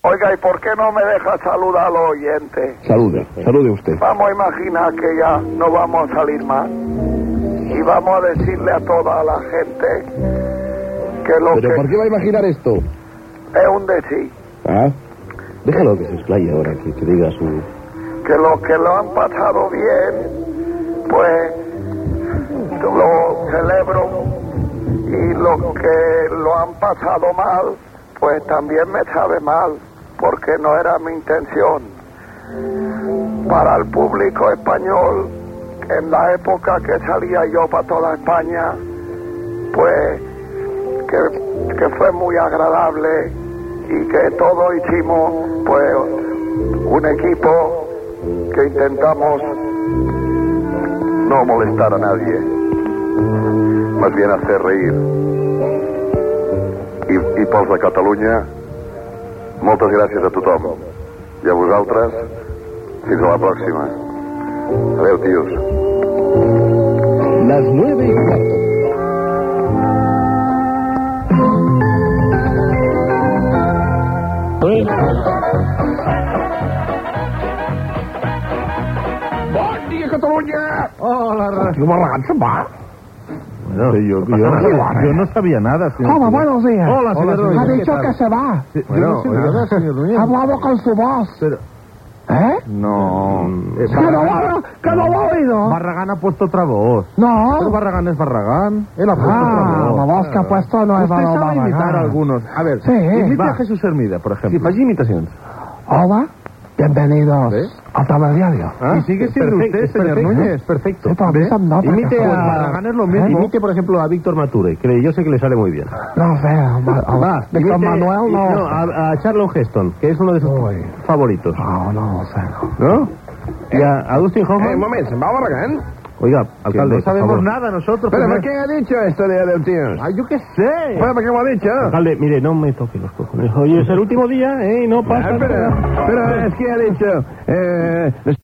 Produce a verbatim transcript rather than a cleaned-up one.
Oiga, ¿y por qué no me deja saludar a los oyentes? Salude, salude usted. Vamos a imaginar que ya no vamos a salir más. Y vamos a decirle a toda la gente que lo ¿Pero que... por qué va a imaginar esto? Es un decir. Ah, déjalo que se explaye ahora, que, que diga su... Que los que lo han pasado bien, pues lo celebro. Y los que lo han pasado mal, pues también me sabe mal, porque no era mi intención. Para el público español, en la época que salía yo para toda España, pues que, que fue muy agradable y que todos hicimos pues un equipo que intentamos no molestar a nadie, más bien hacer reír. I, i pels de Catalunya, moltes gràcies a tothom. I a vosaltres, fins a la pròxima. Adéu, tios. Las nueve y cuarto. Bon dia, Catalunya! Hola, Quin barragat se'n va? Bueno, sí, yo, yo, yo, yo no sabía nada, señor. Hola, buenos días. Hola, señor Núñez. Ha ¿qué dicho tal? que se va. Sí, yo no sé nada, señor Núñez. Ha hablado con su voz. Pero, ¿Eh? no... eh, Que no lo, que no lo ha oído. Barragán ha puesto otra voz. Pero No. Barragán es Barragán. Él ha puesto Ah, otra voz. la voz que ha puesto no es Usted la sabe imitar a algunos. A ver, Sí, imite va. a Jesús Hermida, por ejemplo. Sí, faci imitacions. Hola, bienvenidos ¿Ves? a Telediario. Y sigue siendo Perfecto, usted, es señor perfecto. Núñez, perfecto. Sí, pero a mí ¿Ve? se me nota Imite que- a... Pues Barragán es lo mismo. Imite, por ejemplo, a Víctor Mature, que yo sé que le sale muy bien. No sé, Va, de con imite- Manuel no. No, a, a Charlton Heston, que es uno de sus Uy. favoritos. No, no sé. No. ¿No? Y a, a Dustin Hoffman. Eh, un moment, se'n va Barragán? Oiga, alcalde, no sabemos por favor. nada nosotros. Pero, pues, ¿por qué ha dicho esto de Adeu, tíos? Ay, yo qué sé. Bueno, ¿por qué lo ha dicho? Alcalde, mire, no me toque los cojones. Hoy es el último día, ¿eh? Y no pasa Ah, pero, nada. pero es que ha dicho... Eh,